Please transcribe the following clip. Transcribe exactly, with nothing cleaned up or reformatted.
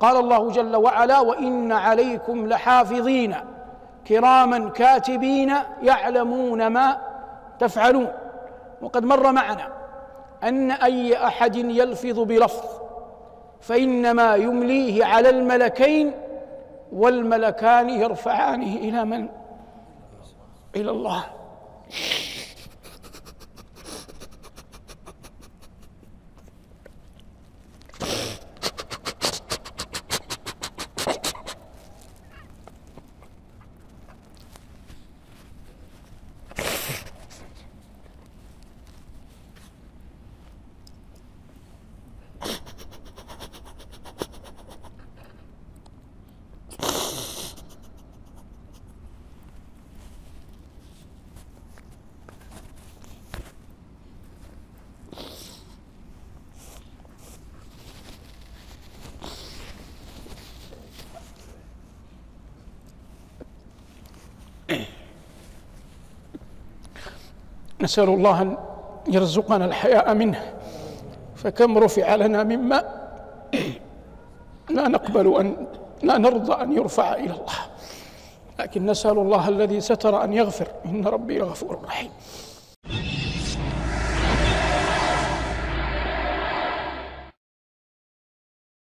قال الله جل وعلا: وإن عليكم لحافظين كراما كاتبين يعلمون ما تفعلون. وقد مر معنا أن أي أحد يلفظ بلفظ فإنما يمليه على الملكين، والملكان يرفعانه إلى من؟ إلى الله. نسأل الله أن يرزقنا الحياء منه، فكم رفع لنا مما لا نقبل أن لا نرضى أن يرفع إلى الله، لكن نسأل الله الذي ستر أن يغفر، إن ربي لغفور رحيم.